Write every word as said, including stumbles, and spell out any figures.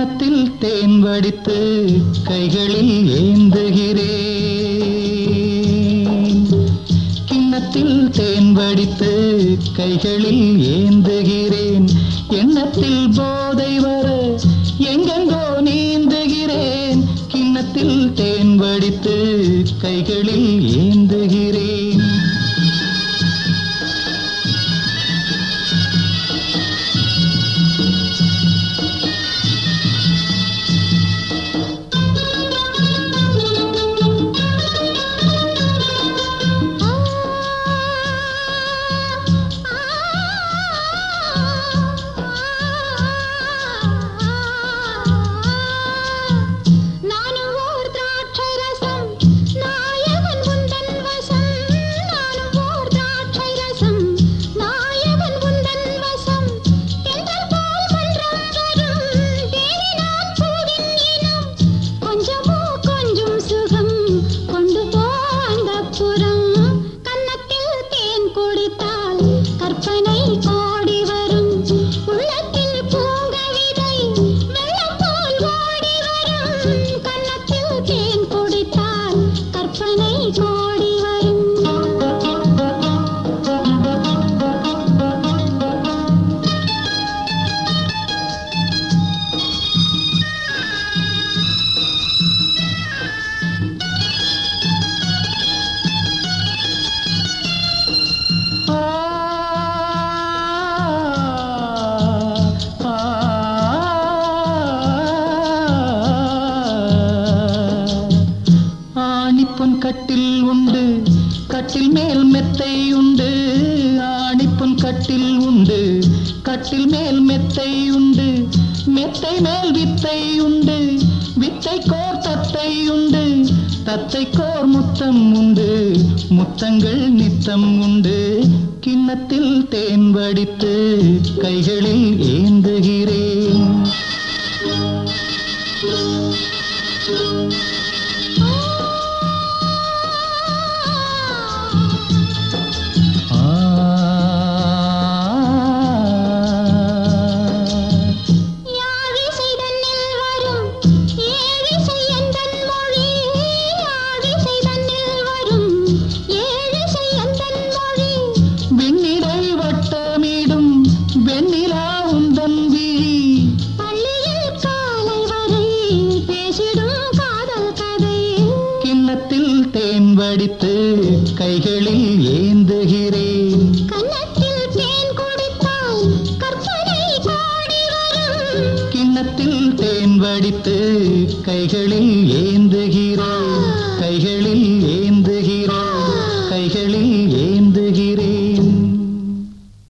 கிண்ணத்தில் தேன் வடித்து கைகளில் ஏந்துகிறேன். கிண்ணத்தில் தேன் வடித்து கைகளில் ஏந்துகிறேன். எண்ணத்தில் போதை வர எங்கெங்கோ நீந்துகிறேன். கிண்ணத்தில் தேன் வடித்து கைகளில் ஏந்துகிறேன். கட்டில் உண்டு, கட்டில் மேல் மெத்தை உண்டு. ஆணிப்புன் கட்டில் உண்டு, கட்டில் மேல் மெத்தை உண்டு. மெத்தை மேல் வித்தை உண்டு, வித்தை கோர் தத்தை உண்டு. தத்தை கோர் முத்தம் உண்டு, முத்தங்கள் நித்தம் உண்டு. கிண்ணத்தில் தேன் வடித்து கைகளில் ஏந்துகிறேன். தேன் வடித்து கைகளில் ஏந்துகிறேன். கன்னத்தில் தேன் குடித்தால் கற்பனை கோடி வரும். கிண்ணத்தில் தேன் வடித்து கைகளில் ஏந்துகிறேன். கைகளில்